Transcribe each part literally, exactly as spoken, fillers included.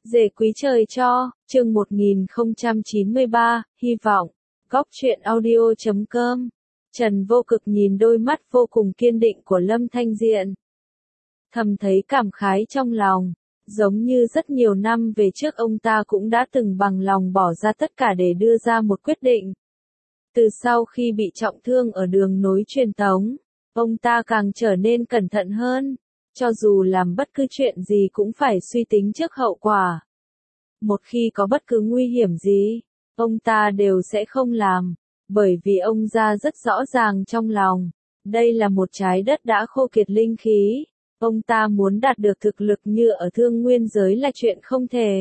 Dề quý trời cho, chương một nghìn không trăm chín mươi ba, hy vọng. Góc truyện audio chấm com. Trần Vô Cực nhìn đôi mắt vô cùng kiên định của Lâm Thanh Diện. Thầm thấy cảm khái trong lòng, giống như rất nhiều năm về trước ông ta cũng đã từng bằng lòng bỏ ra tất cả để đưa ra một quyết định. Từ sau khi bị trọng thương ở đường nối truyền tống, ông ta càng trở nên cẩn thận hơn. Cho dù làm bất cứ chuyện gì cũng phải suy tính trước hậu quả. Một khi có bất cứ nguy hiểm gì, ông ta đều sẽ không làm, bởi vì ông ra rất rõ ràng trong lòng. Đây là một trái đất đã khô kiệt linh khí, ông ta muốn đạt được thực lực như ở thương nguyên giới là chuyện không thể.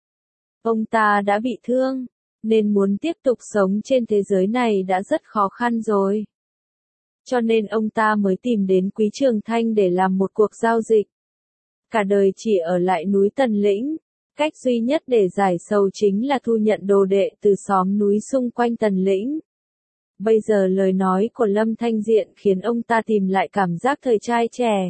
Ông ta đã bị thương, nên muốn tiếp tục sống trên thế giới này đã rất khó khăn rồi. Cho nên ông ta mới tìm đến Quý Trường Thanh để làm một cuộc giao dịch. Cả đời chỉ ở lại núi Tần Lĩnh, cách duy nhất để giải sầu chính là thu nhận đồ đệ từ xóm núi xung quanh Tần Lĩnh. Bây giờ lời nói của Lâm Thanh Diện khiến ông ta tìm lại cảm giác thời trai trẻ.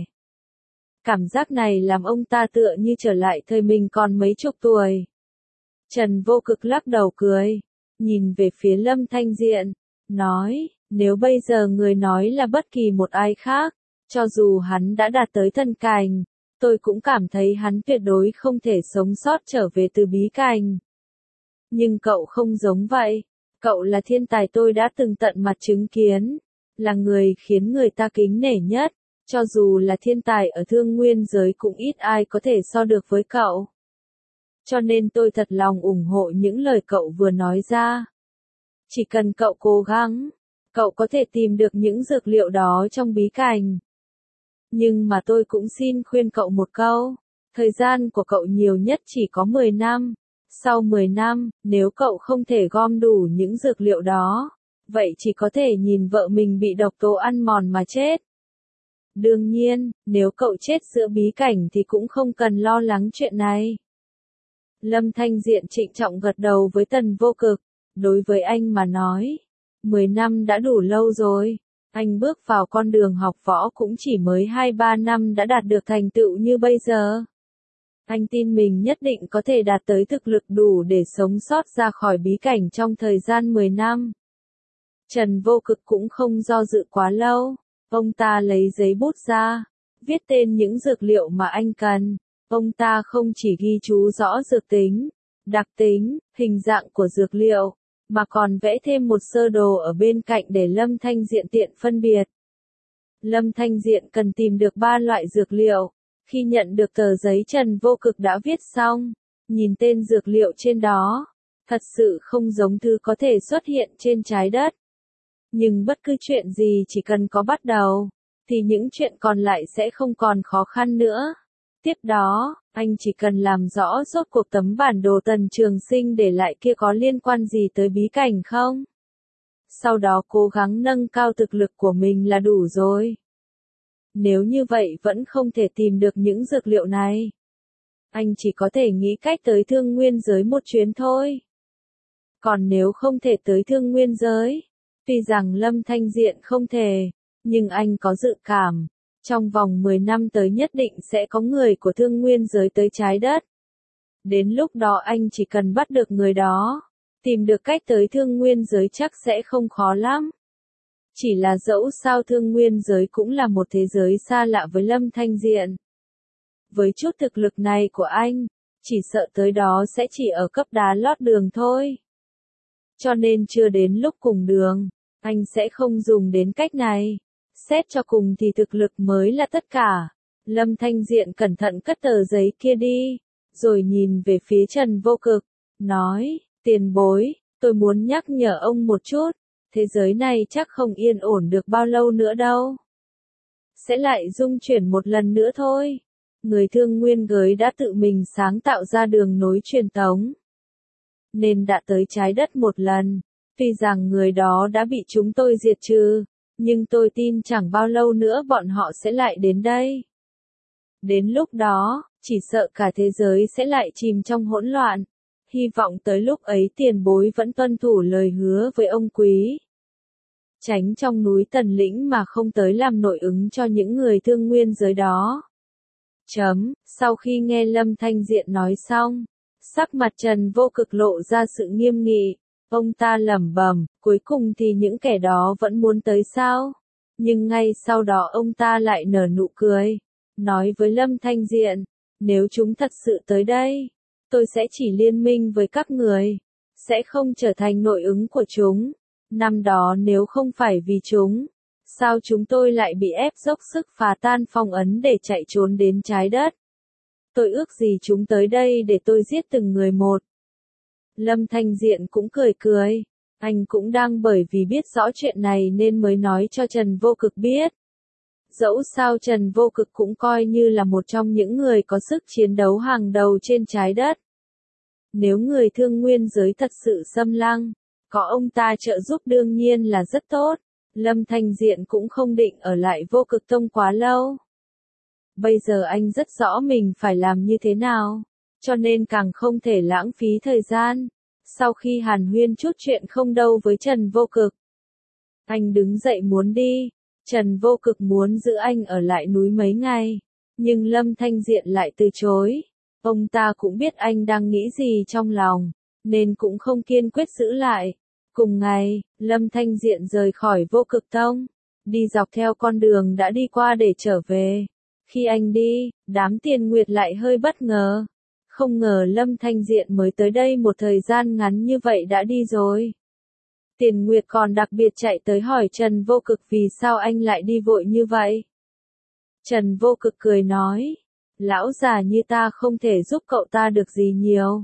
Cảm giác này làm ông ta tựa như trở lại thời mình còn mấy chục tuổi. Trần Vô Cực lắc đầu cười, nhìn về phía Lâm Thanh Diện, nói, nếu bây giờ người nói là bất kỳ một ai khác, cho dù hắn đã đạt tới thần cảnh, tôi cũng cảm thấy hắn tuyệt đối không thể sống sót trở về từ bí cảnh. Nhưng cậu không giống vậy, cậu là thiên tài tôi đã từng tận mặt chứng kiến, là người khiến người ta kính nể nhất, cho dù là thiên tài ở thương nguyên giới cũng ít ai có thể so được với cậu. Cho nên tôi thật lòng ủng hộ những lời cậu vừa nói ra. Chỉ cần cậu cố gắng, cậu có thể tìm được những dược liệu đó trong bí cảnh. Nhưng mà tôi cũng xin khuyên cậu một câu, thời gian của cậu nhiều nhất chỉ có mười năm. Sau mười năm, nếu cậu không thể gom đủ những dược liệu đó, vậy chỉ có thể nhìn vợ mình bị độc tố ăn mòn mà chết. Đương nhiên, nếu cậu chết giữa bí cảnh thì cũng không cần lo lắng chuyện này. Lâm Thanh Diện trịnh trọng gật đầu với Tần Vô Cực, đối với anh mà nói, mười năm đã đủ lâu rồi. Anh bước vào con đường học võ cũng chỉ mới hai ba năm đã đạt được thành tựu như bây giờ. Anh tin mình nhất định có thể đạt tới thực lực đủ để sống sót ra khỏi bí cảnh trong thời gian mười năm. Trần Vô Cực cũng không do dự quá lâu, ông ta lấy giấy bút ra, viết tên những dược liệu mà anh cần. Ông ta không chỉ ghi chú rõ dược tính, đặc tính, hình dạng của dược liệu, mà còn vẽ thêm một sơ đồ ở bên cạnh để Lâm Thanh Diện tiện phân biệt. Lâm Thanh Diện cần tìm được ba loại dược liệu. Khi nhận được tờ giấy Trần Vô Cực đã viết xong, nhìn tên dược liệu trên đó, thật sự không giống thứ có thể xuất hiện trên trái đất. Nhưng bất cứ chuyện gì chỉ cần có bắt đầu, thì những chuyện còn lại sẽ không còn khó khăn nữa. Tiếp đó, anh chỉ cần làm rõ rốt cuộc tấm bản đồ Tần Trường Sinh để lại kia có liên quan gì tới bí cảnh không. Sau đó cố gắng nâng cao thực lực của mình là đủ rồi. Nếu như vậy vẫn không thể tìm được những dược liệu này, anh chỉ có thể nghĩ cách tới thương nguyên giới một chuyến thôi. Còn nếu không thể tới thương nguyên giới, tuy rằng Lâm Thanh Diện không thể, nhưng anh có dự cảm, trong vòng mười năm tới nhất định sẽ có người của thương nguyên giới tới trái đất. Đến lúc đó anh chỉ cần bắt được người đó, tìm được cách tới thương nguyên giới chắc sẽ không khó lắm. Chỉ là dẫu sao thương nguyên giới cũng là một thế giới xa lạ với Lâm Thanh Diện. Với chút thực lực này của anh, chỉ sợ tới đó sẽ chỉ ở cấp đá lót đường thôi. Cho nên chưa đến lúc cùng đường, anh sẽ không dùng đến cách này. Xét cho cùng thì thực lực mới là tất cả. Lâm Thanh Diện cẩn thận cất tờ giấy kia đi, rồi nhìn về phía Trần Vô Cực, nói, tiền bối, tôi muốn nhắc nhở ông một chút. Thế giới này chắc không yên ổn được bao lâu nữa đâu. Sẽ lại dung chuyển một lần nữa thôi. Người thương nguyên giới đã tự mình sáng tạo ra đường nối truyền tống, nên đã tới trái đất một lần. Tuy rằng người đó đã bị chúng tôi diệt trừ, nhưng tôi tin chẳng bao lâu nữa bọn họ sẽ lại đến đây. Đến lúc đó, chỉ sợ cả thế giới sẽ lại chìm trong hỗn loạn. Hy vọng tới lúc ấy tiền bối vẫn tuân thủ lời hứa với ông quý. Tránh trong núi Tần Lĩnh mà không tới làm nội ứng cho những người thương nguyên giới đó. Chấm, sau khi nghe Lâm Thanh Diện nói xong, Sắc mặt Trần Vô Cực lộ ra sự nghiêm nghị. Ông ta lẩm bẩm, cuối cùng thì những kẻ đó vẫn muốn tới sao? Nhưng ngay sau đó ông ta lại nở nụ cười. Nói với Lâm Thanh Diện, nếu chúng thật sự tới đây, tôi sẽ chỉ liên minh với các người. Sẽ không trở thành nội ứng của chúng. Năm đó nếu không phải vì chúng, sao chúng tôi lại bị ép dốc sức phá tan phong ấn để chạy trốn đến trái đất? Tôi ước gì chúng tới đây để tôi giết từng người một. Lâm Thanh Diện cũng cười cười. Anh cũng đang bởi vì biết rõ chuyện này nên mới nói cho Trần Vô Cực biết. Dẫu sao Trần Vô Cực cũng coi như là một trong những người có sức chiến đấu hàng đầu trên trái đất. Nếu người thương nguyên giới thật sự xâm lăng, có ông ta trợ giúp đương nhiên là rất tốt. Lâm Thanh Diện cũng không định ở lại Vô Cực Tông quá lâu. Bây giờ anh rất rõ mình phải làm như thế nào, cho nên càng không thể lãng phí thời gian. Sau khi hàn huyên chút chuyện không đâu với Trần Vô Cực, anh đứng dậy muốn đi. Trần Vô Cực muốn giữ anh ở lại núi mấy ngày, nhưng Lâm Thanh Diện lại từ chối. Ông ta cũng biết anh đang nghĩ gì trong lòng, nên cũng không kiên quyết giữ lại. Cùng ngày, Lâm Thanh Diện rời khỏi Vô Cực Tông, đi dọc theo con đường đã đi qua để trở về. Khi anh đi, đám Tiền Nguyệt lại hơi bất ngờ. Không ngờ Lâm Thanh Diện mới tới đây một thời gian ngắn như vậy đã đi rồi. Tiền Nguyệt còn đặc biệt chạy tới hỏi Trần Vô Cực vì sao anh lại đi vội như vậy. Trần Vô Cực cười nói, lão già như ta không thể giúp cậu ta được gì nhiều,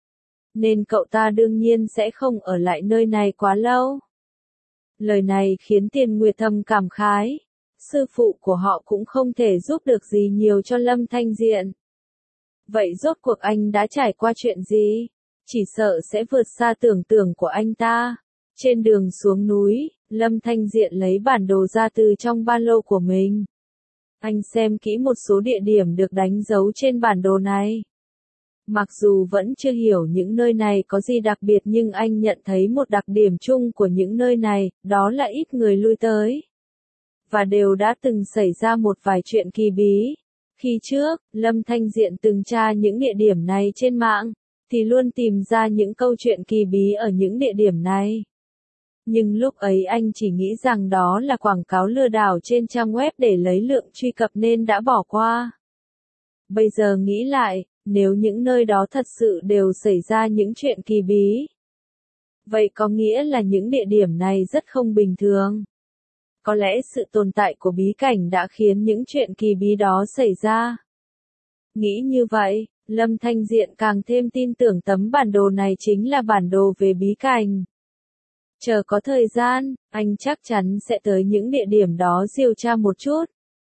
nên cậu ta đương nhiên sẽ không ở lại nơi này quá lâu. Lời này khiến Tiền Nguyệt thầm cảm khái. Sư phụ của họ cũng không thể giúp được gì nhiều cho Lâm Thanh Diện. Vậy rốt cuộc anh đã trải qua chuyện gì? Chỉ sợ sẽ vượt xa tưởng tượng của anh ta. Trên đường xuống núi, Lâm Thanh Diện lấy bản đồ ra từ trong ba lô của mình. Anh xem kỹ một số địa điểm được đánh dấu trên bản đồ này. Mặc dù vẫn chưa hiểu những nơi này có gì đặc biệt nhưng anh nhận thấy một đặc điểm chung của những nơi này, đó là ít người lui tới. Và đều đã từng xảy ra một vài chuyện kỳ bí. Khi trước, Lâm Thanh Diện từng tra những địa điểm này trên mạng, thì luôn tìm ra những câu chuyện kỳ bí ở những địa điểm này. Nhưng lúc ấy anh chỉ nghĩ rằng đó là quảng cáo lừa đảo trên trang web để lấy lượng truy cập nên đã bỏ qua. Bây giờ nghĩ lại, nếu những nơi đó thật sự đều xảy ra những chuyện kỳ bí, vậy có nghĩa là những địa điểm này rất không bình thường. Có lẽ sự tồn tại của bí cảnh đã khiến những chuyện kỳ bí đó xảy ra. Nghĩ như vậy, Lâm Thanh Diện càng thêm tin tưởng tấm bản đồ này chính là bản đồ về bí cảnh. Chờ có thời gian, anh chắc chắn sẽ tới những địa điểm đó điều tra một chút.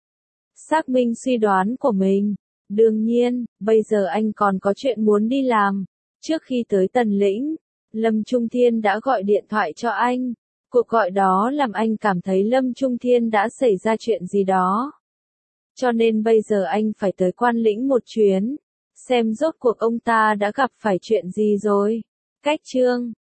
Xác minh suy đoán của mình. Đương nhiên, bây giờ anh còn có chuyện muốn đi làm. Trước khi tới Tần Lĩnh, Lâm Trung Thiên đã gọi điện thoại cho anh. Cuộc gọi đó làm anh cảm thấy Lâm Trung Thiên đã xảy ra chuyện gì đó. Cho nên bây giờ anh phải tới Quan Lĩnh một chuyến. Xem rốt cuộc ông ta đã gặp phải chuyện gì rồi. Cách chương